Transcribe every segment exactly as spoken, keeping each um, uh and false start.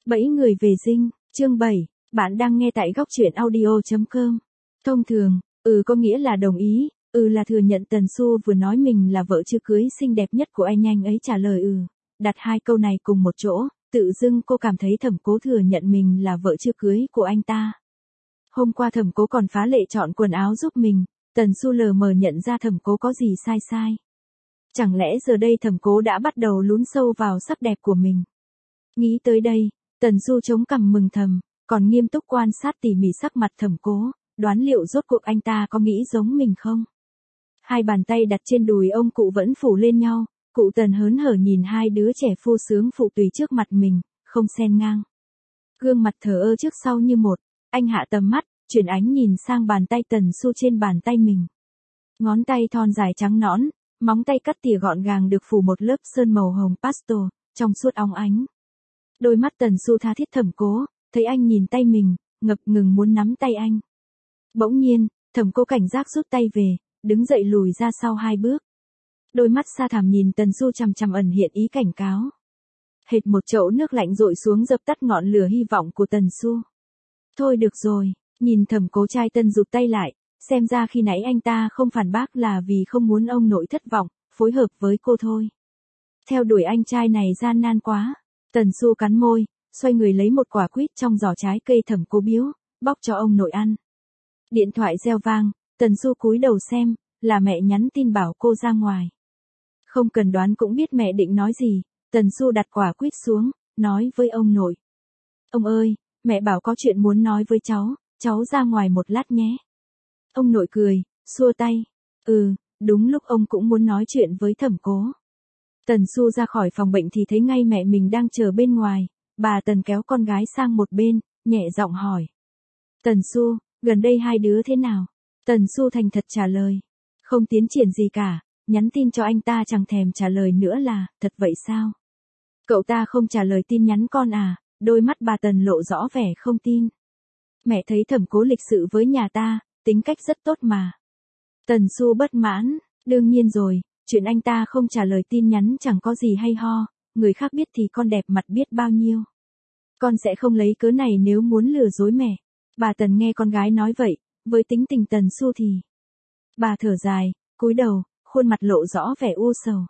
Bẫy người về dinh, chương bảy, bạn đang nghe tại góc truyện audio chấm com. Thông thường, ừ có nghĩa là đồng ý, ừ là thừa nhận Tần Xu vừa nói mình là vợ chưa cưới xinh đẹp nhất của anh, anh ấy trả lời ừ. Đặt hai câu này cùng một chỗ, tự dưng cô cảm thấy Thẩm Cố thừa nhận mình là vợ chưa cưới của anh ta. Hôm qua Thẩm Cố còn phá lệ chọn quần áo giúp mình, Tần Xu lờ mờ nhận ra Thẩm Cố có gì sai sai. Chẳng lẽ giờ đây Thẩm Cố đã bắt đầu lún sâu vào sắc đẹp của mình? Nghĩ tới đây, Tần Xu chống cằm mừng thầm, còn nghiêm túc quan sát tỉ mỉ sắc mặt Thẩm Cố, đoán liệu rốt cuộc anh ta có nghĩ giống mình không? Hai bàn tay đặt trên đùi ông cụ vẫn phủ lên nhau, cụ Tần hớn hở nhìn hai đứa trẻ phu sướng phụ tùy trước mặt mình, không xen ngang. Gương mặt thờ ơ trước sau như một, anh hạ tầm mắt, chuyển ánh nhìn sang bàn tay Tần Xu trên bàn tay mình. Ngón tay thon dài trắng nõn, móng tay cắt tỉa gọn gàng được phủ một lớp sơn màu hồng pastel, trong suốt óng ánh. Đôi mắt Tần Xu tha thiết Thẩm Cố, thấy anh nhìn tay mình, ngập ngừng muốn nắm tay anh. Bỗng nhiên, Thẩm Cố cảnh giác rút tay về, đứng dậy lùi ra sau hai bước. Đôi mắt xa thẳm nhìn Tần Xu chằm chằm ẩn hiện ý cảnh cáo. Hệt một chậu nước lạnh dội xuống dập tắt ngọn lửa hy vọng của Tần Xu. Thôi được rồi, nhìn Thẩm Cố trai tân rụt tay lại, xem ra khi nãy anh ta không phản bác là vì không muốn ông nội thất vọng, phối hợp với cô thôi. Theo đuổi anh trai này gian nan quá. Tần Xu cắn môi, xoay người lấy một quả quýt trong giỏ trái cây Thẩm Cố biếu, bóc cho ông nội ăn. Điện thoại reo vang, Tần Xu cúi đầu xem, là mẹ nhắn tin bảo cô ra ngoài. Không cần đoán cũng biết mẹ định nói gì, Tần Xu đặt quả quýt xuống, nói với ông nội. Ông ơi, mẹ bảo có chuyện muốn nói với cháu, cháu ra ngoài một lát nhé. Ông nội cười, xua tay. Ừ, đúng lúc ông cũng muốn nói chuyện với Thẩm Cố. Tần Xu ra khỏi phòng bệnh thì thấy ngay mẹ mình đang chờ bên ngoài, bà Tần kéo con gái sang một bên, nhẹ giọng hỏi. Tần Xu, gần đây hai đứa thế nào? Tần Xu thành thật trả lời. Không tiến triển gì cả, nhắn tin cho anh ta chẳng thèm trả lời nữa là, thật vậy sao? Cậu ta không trả lời tin nhắn con à? Đôi mắt bà Tần lộ rõ vẻ không tin. Mẹ thấy Thẩm Cố lịch sự với nhà ta, tính cách rất tốt mà. Tần Xu bất mãn, đương nhiên rồi. Chuyện anh ta không trả lời tin nhắn chẳng có gì hay ho, người khác biết thì con đẹp mặt biết bao nhiêu. Con sẽ không lấy cớ này nếu muốn lừa dối mẹ. Bà Tần nghe con gái nói vậy, với tính tình Tần Xu thì. Bà thở dài, cúi đầu, khuôn mặt lộ rõ vẻ u sầu.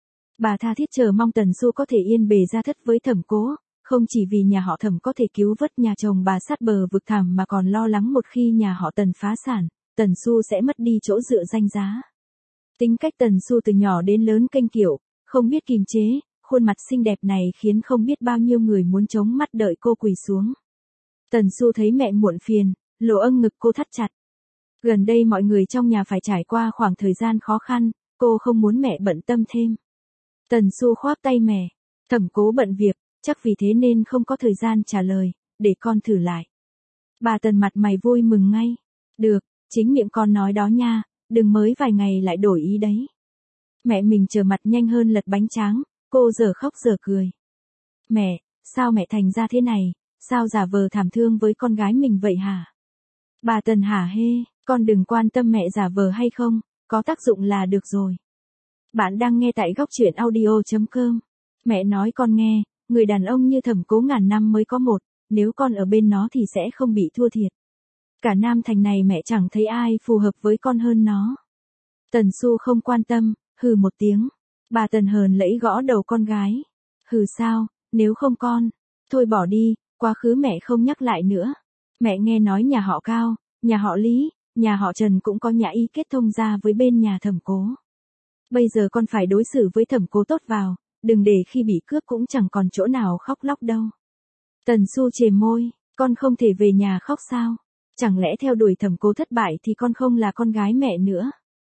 Bà tha thiết chờ mong Tần Xu có thể yên bề gia thất với Thẩm Cố, không chỉ vì nhà họ Thẩm có thể cứu vớt nhà chồng bà sát bờ vực thẳm mà còn lo lắng một khi nhà họ Tần phá sản, Tần Xu sẽ mất đi chỗ dựa danh giá. Tính cách Tần Xu từ nhỏ đến lớn kênh kiệu, không biết kìm chế, khuôn mặt xinh đẹp này khiến không biết bao nhiêu người muốn chống mắt đợi cô quỳ xuống. Tần Xu thấy mẹ muộn phiền, lỗ âng ngực cô thắt chặt. Gần đây mọi người trong nhà phải trải qua khoảng thời gian khó khăn, cô không muốn mẹ bận tâm thêm. Tần Xu khoác tay mẹ, Thẩm Cố bận việc, chắc vì thế nên không có thời gian trả lời, để con thử lại. Bà Tần mặt mày vui mừng ngay. Được, chính miệng con nói đó nha. Đừng mới vài ngày lại đổi ý đấy. Mẹ mình trở mặt nhanh hơn lật bánh tráng, cô giờ khóc giờ cười. Mẹ, sao mẹ thành ra thế này, sao giả vờ thảm thương với con gái mình vậy hả? Bà Tần hả hê, con đừng quan tâm mẹ giả vờ hay không, có tác dụng là được rồi. Bạn đang nghe tại góc truyện audio chấm com. Mẹ nói con nghe, người đàn ông như Thẩm Cố ngàn năm mới có một, nếu con ở bên nó thì sẽ không bị thua thiệt. Cả Nam Thành này mẹ chẳng thấy ai phù hợp với con hơn nó. Tần Xu không quan tâm, hừ một tiếng. Bà Tần hờn lẫy gõ đầu con gái. Hừ sao, nếu không con, thôi bỏ đi, quá khứ mẹ không nhắc lại nữa. Mẹ nghe nói nhà họ Cao, nhà họ Lý, nhà họ Trần cũng có nhã ý kết thông gia với bên nhà Thẩm Cố. Bây giờ con phải đối xử với Thẩm Cố tốt vào, đừng để khi bị cướp cũng chẳng còn chỗ nào khóc lóc đâu. Tần Xu chề môi, con không thể về nhà khóc sao? Chẳng lẽ theo đuổi Thẩm Cố thất bại thì con không là con gái mẹ nữa?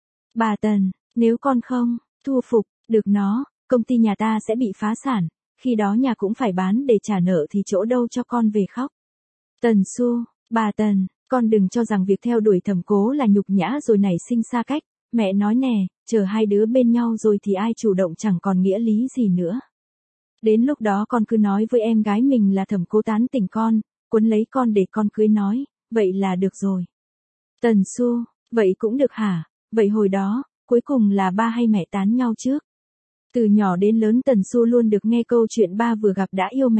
Bà Tần, nếu con không thu phục được nó, công ty nhà ta sẽ bị phá sản, khi đó nhà cũng phải bán để trả nợ thì chỗ đâu cho con về khóc. Tần Xu, bà Tần, con đừng cho rằng việc theo đuổi Thẩm Cố là nhục nhã rồi nảy sinh xa cách, mẹ nói nè, chờ hai đứa bên nhau rồi thì ai chủ động chẳng còn nghĩa lý gì nữa. Đến lúc đó con cứ nói với em gái mình là Thẩm Cố tán tỉnh con, quấn lấy con để con cưới nói. Vậy là được rồi. Tần Xu, vậy cũng được hả? Vậy hồi đó, cuối cùng là ba hay mẹ tán nhau trước? Từ nhỏ đến lớn Tần Xu luôn được nghe câu chuyện ba vừa gặp đã yêu mẹ,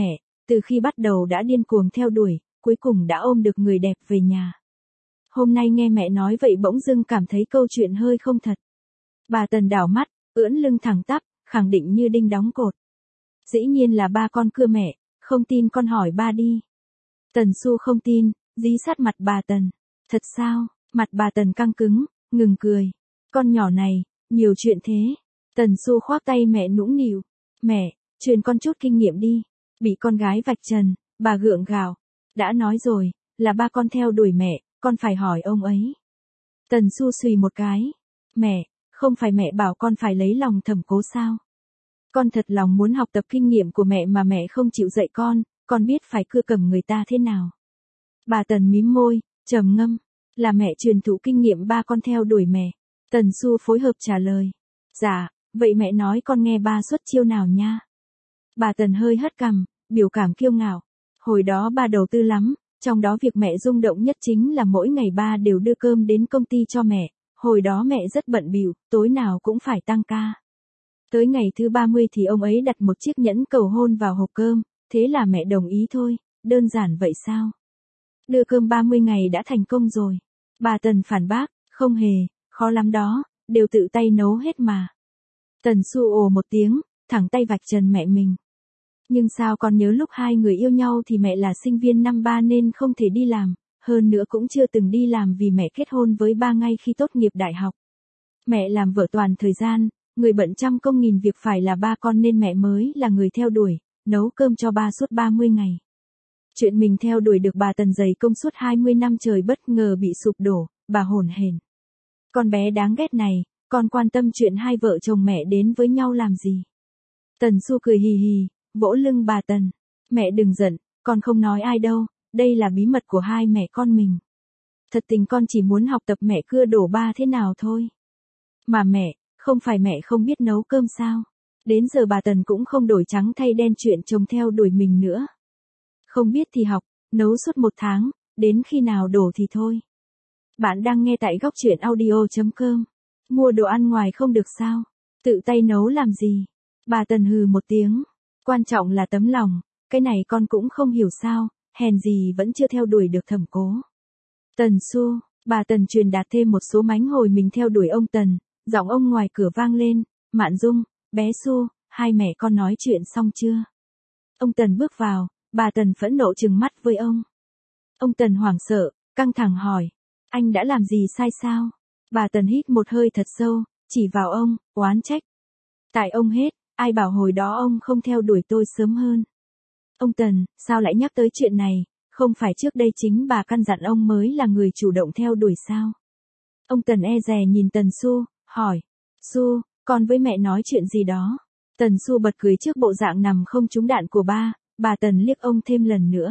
từ khi bắt đầu đã điên cuồng theo đuổi, cuối cùng đã ôm được người đẹp về nhà. Hôm nay nghe mẹ nói vậy bỗng dưng cảm thấy câu chuyện hơi không thật. Bà Tần đảo mắt, ưỡn lưng thẳng tắp, khẳng định như đinh đóng cột. Dĩ nhiên là ba con cưa mẹ, không tin con hỏi ba đi. Tần Xu không tin, dí sát mặt bà Tần. Thật sao? Mặt bà Tần căng cứng, ngừng cười. Con nhỏ này, nhiều chuyện thế. Tần Xu khoác tay mẹ nũng nịu. Mẹ, truyền con chút kinh nghiệm đi. Bị con gái vạch trần, bà gượng gạo. Đã nói rồi, là ba con theo đuổi mẹ, con phải hỏi ông ấy. Tần Xu xùy một cái. Mẹ, không phải mẹ bảo con phải lấy lòng Thẩm Cố sao? Con thật lòng muốn học tập kinh nghiệm của mẹ mà mẹ không chịu dạy con, con biết phải cưa cầm người ta thế nào. Bà Tần mím môi, trầm ngâm. Là mẹ truyền thụ kinh nghiệm ba con theo đuổi mẹ. Tần Xu phối hợp trả lời. Dạ, vậy mẹ nói con nghe ba xuất chiêu nào nha. Bà Tần hơi hất cằm, biểu cảm kiêu ngạo. Hồi đó ba đầu tư lắm, trong đó việc mẹ rung động nhất chính là mỗi ngày ba đều đưa cơm đến công ty cho mẹ. Hồi đó mẹ rất bận bịu, tối nào cũng phải tăng ca. Tới ngày thứ ba mươi thì ông ấy đặt một chiếc nhẫn cầu hôn vào hộp cơm, thế là mẹ đồng ý thôi, đơn giản vậy sao? Đưa cơm ba mươi ngày đã thành công rồi. Bà Tần phản bác, không hề, khó lắm đó, đều tự tay nấu hết mà. Tần Xu ồ một tiếng, thẳng tay vạch trần mẹ mình. Nhưng sao con nhớ lúc hai người yêu nhau thì mẹ là sinh viên năm ba nên không thể đi làm, hơn nữa cũng chưa từng đi làm vì mẹ kết hôn với ba ngay khi tốt nghiệp đại học. Mẹ làm vợ toàn thời gian, người bận trăm công nghìn việc phải là ba con nên mẹ mới là người theo đuổi, nấu cơm cho ba suốt ba mươi ngày. Chuyện mình theo đuổi được bà Tần dày công suốt hai mươi năm trời bất ngờ bị sụp đổ, bà hổn hển. Con bé đáng ghét này, con quan tâm chuyện hai vợ chồng mẹ đến với nhau làm gì? Tần Xu cười hì hì, vỗ lưng bà Tần. Mẹ đừng giận, con không nói ai đâu, đây là bí mật của hai mẹ con mình. Thật tình con chỉ muốn học tập mẹ cưa đổ ba thế nào thôi. Mà mẹ, không phải mẹ không biết nấu cơm sao? Đến giờ bà Tần cũng không đổi trắng thay đen chuyện chồng theo đuổi mình nữa. Không biết thì học, nấu suốt một tháng, đến khi nào đổ thì thôi. Bạn đang nghe tại góc truyện audio chấm com. Mua đồ ăn ngoài không được sao? Tự tay nấu làm gì? Bà Tần hừ một tiếng. Quan trọng là tấm lòng, cái này con cũng không hiểu sao, hèn gì vẫn chưa theo đuổi được Thẩm Cố. Tần Xu, bà Tần truyền đạt thêm một số mánh hồi mình theo đuổi ông Tần, giọng ông ngoài cửa vang lên, Mạn Dung, bé Xu, hai mẹ con nói chuyện xong chưa? Ông Tần bước vào, bà Tần phẫn nộ trừng mắt với ông. Ông Tần hoảng sợ, căng thẳng hỏi, anh đã làm gì sai sao? Bà Tần hít một hơi thật sâu, chỉ vào ông, oán trách. Tại ông hết, ai bảo hồi đó ông không theo đuổi tôi sớm hơn. Ông Tần, sao lại nhắc tới chuyện này, không phải trước đây chính bà căn dặn ông mới là người chủ động theo đuổi sao? Ông Tần e dè nhìn Tần Xu, hỏi, Xu, con với mẹ nói chuyện gì đó? Tần Xu bật cười trước bộ dạng nằm không trúng đạn của ba, bà Tần liếc ông thêm lần nữa.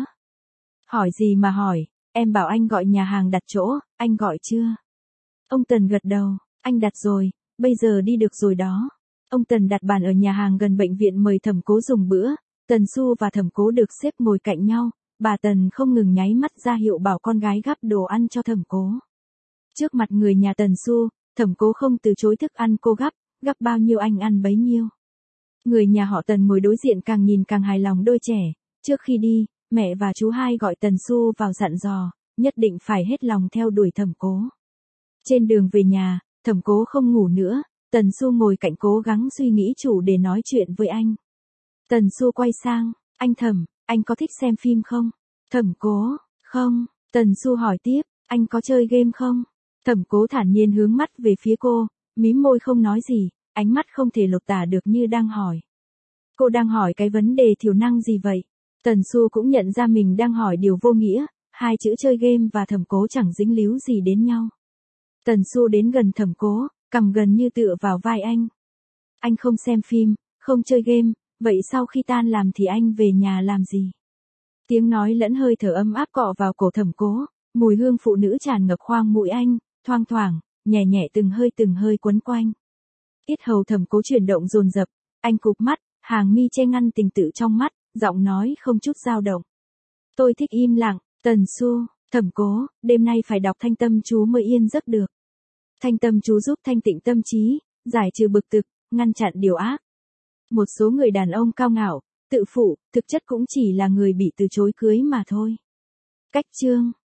Hỏi gì mà hỏi, em bảo anh gọi nhà hàng đặt chỗ, anh gọi chưa? Ông Tần gật đầu, anh đặt rồi, bây giờ đi được rồi đó. Ông Tần đặt bàn ở nhà hàng gần bệnh viện mời Thẩm Cố dùng bữa, Tần Xu và Thẩm Cố được xếp ngồi cạnh nhau, bà Tần không ngừng nháy mắt ra hiệu bảo con gái gắp đồ ăn cho Thẩm Cố. Trước mặt người nhà Tần Xu, Thẩm Cố không từ chối thức ăn cô gắp, gắp bao nhiêu anh ăn bấy nhiêu. Người nhà họ Tần ngồi đối diện càng nhìn càng hài lòng đôi trẻ, trước khi đi, mẹ và chú hai gọi Tần Xu vào dặn dò, nhất định phải hết lòng theo đuổi Thẩm Cố. Trên đường về nhà, Thẩm Cố không ngủ nữa, Tần Xu ngồi cạnh cố gắng suy nghĩ chủ để nói chuyện với anh. Tần Xu quay sang, anh Thẩm, anh có thích xem phim không? Thẩm Cố, không. Tần Xu hỏi tiếp, anh có chơi game không? Thẩm Cố thản nhiên hướng mắt về phía cô, mím môi không nói gì, ánh mắt không thể lột tả được như đang hỏi. Cô đang hỏi cái vấn đề thiểu năng gì vậy? Tần Xu cũng nhận ra mình đang hỏi điều vô nghĩa, hai chữ chơi game và Thẩm Cố chẳng dính líu gì đến nhau. Tần Xu đến gần Thẩm Cố, cằm gần như tựa vào vai anh. Anh không xem phim, không chơi game, vậy sau khi tan làm thì anh về nhà làm gì? Tiếng nói lẫn hơi thở ấm áp cọ vào cổ Thẩm Cố, mùi hương phụ nữ tràn ngập khoang mũi anh, thoang thoảng, nhẹ nhẹ từng hơi từng hơi quấn quanh. Yết hầu Thẩm Cố chuyển động dồn dập, anh cụp mắt, hàng mi che ngăn tình tự trong mắt, giọng nói không chút dao động. Tôi thích im lặng, Tần Xu, Thẩm Cố, đêm nay phải đọc thanh tâm chú mới yên giấc được. Thanh tâm chú giúp thanh tịnh tâm trí, giải trừ bực tức, ngăn chặn điều ác. Một số người đàn ông cao ngạo, Tự phụ, thực chất cũng chỉ là người bị từ chối cưới mà thôi. Cách chương